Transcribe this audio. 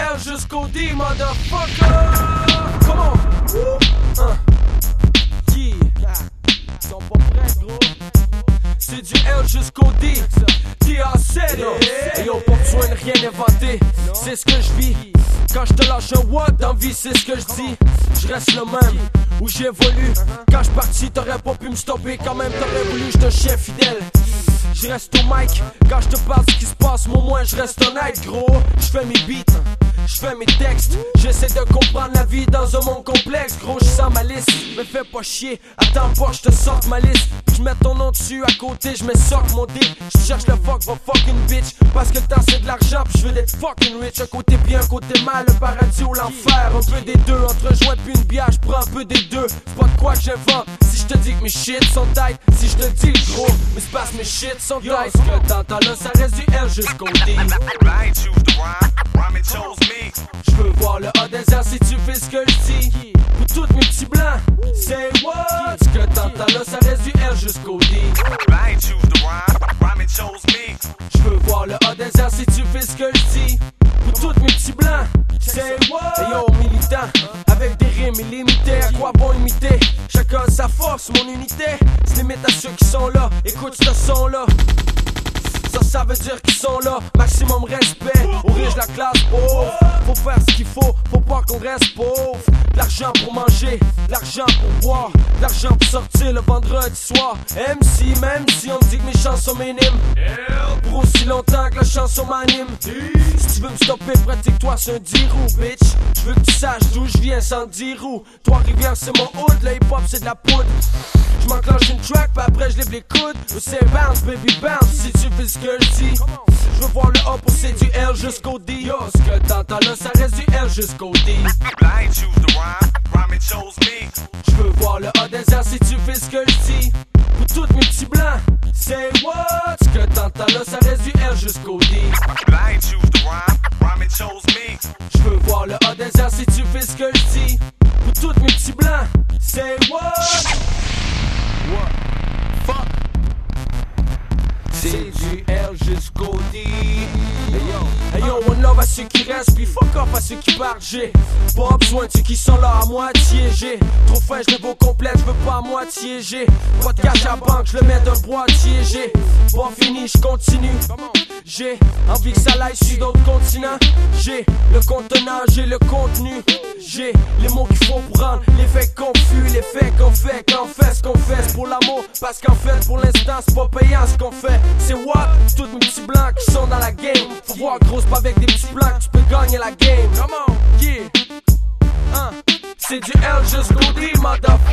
L jusqu'au D, motherfucker. Come on. Yeah. Ils sont pas prêts, gros. C'est du L jusqu'au D. TAC, yo. Yo, pas besoin de rien inventer. C'est ce que je vis. Quand je te lâche un what dans vie, c'est ce que je dis. Je reste le même, où j'évolue. Quand je partis, t'aurais pas pu me stopper. Quand même, t'aurais voulu, j'te un chien fidèle. Je reste au mic, quand je te parle ce qui se passe, moi au moins je reste honnête, gros. Je fais mes beats, je fais mes textes. J'essaie de comprendre la vie dans un monde complexe, gros. Je sens ma liste, me fais pas chier. Attends pas, je te sorte ma liste. Je mets ton nom dessus à côté, je mets sock mon dick. Je cherche le fuck, va fucking bitch. Parce que le temps c'est de l'argent, pis je veux d'être fucking rich. Un côté bien, un côté mal, le paradis ou l'enfer. Un peu des deux, entre joint puis une bière, je prends un peu des deux. C'est pas de quoi que j'invente. Si je te dis que mes shit sont tight, si je te dis gros, mais c'est parce que mes shit sont tight. Ce que t'entends là, ça reste du L jusqu'au D. Je veux voir le A des airs si tu fais ce que je dis. Pour toutes mes petits blancs, say what? Ce que t'entends là, ça reste du L jusqu'au D. Je veux voir le A des airs si tu fais ce que je dis. Pour toutes mes petits blancs, say what? Et yo, militant, avec des rimes illimitées, à quoi bon imiter? Chacun sa force, mon unité. Se limite à ceux qui sont là, écoute ce son là. Ça veut dire qu'ils sont là, maximum respect. Aux riches la classe pauvre. Faut faire ce qu'il faut pas qu'on reste pauvre. De l'argent pour manger, de l'argent pour boire, de l'argent pour sortir le vendredi soir. MC, même si on me dit que mes chansons minimes, pour aussi longtemps que la chanson m'anime. Si tu veux me stopper, pratique-toi sur un 10 roues, bitch. Je veux que tu saches d'où je viens sans 10 roues. Trois-Rivières c'est mon hood, le hip-hop c'est de la poudre. Je m'enclenche une track, puis après je lève les coudes. C'est bounce, baby bounce, si tu fais ce que je dis. Je veux voir le A pour c'est du L jusqu'au D. Yo, ce que t'entends là, ça reste du L jusqu'au D. Je veux voir le A des airs si tu fais ce que je dis. Pour toutes mes petits blancs, say what? Ce que t'entends là, ça reste du L jusqu'au D. Je veux voir le A des airs si tu fais ce que je dis. Pour toutes mes petits blancs, say what? What? Fuck. C'est du L jusqu'au D. Hey yo, one love à ceux qui restent, puis fuck off à ceux qui partent. J'ai pas besoin de ceux qui sont là à moitié. J'ai trop faim, je le veux complète, je veux pas à moitié. J'ai pas de cash à banque, je le mets d'un boîtier. J'ai pas fini, je continue. J'ai envie que ça l'aille sur d'autres continents. J'ai le contenant, j'ai le contenu. J'ai les mots qu'il faut pour rendre les faits confus. Les faits qu'on fait, quand on fait ce qu'on fait, c'est pour l'amour. Parce qu'en fait, pour l'instant, c'est pas payant ce qu'on fait. C'est what? Tous mes petits blancs qui sont dans la game. Faut voir gros, c'est pas avec des petits blancs que tu peux gagner la game. Come on, yeah. C'est du L jusqu'au D, motherfucker.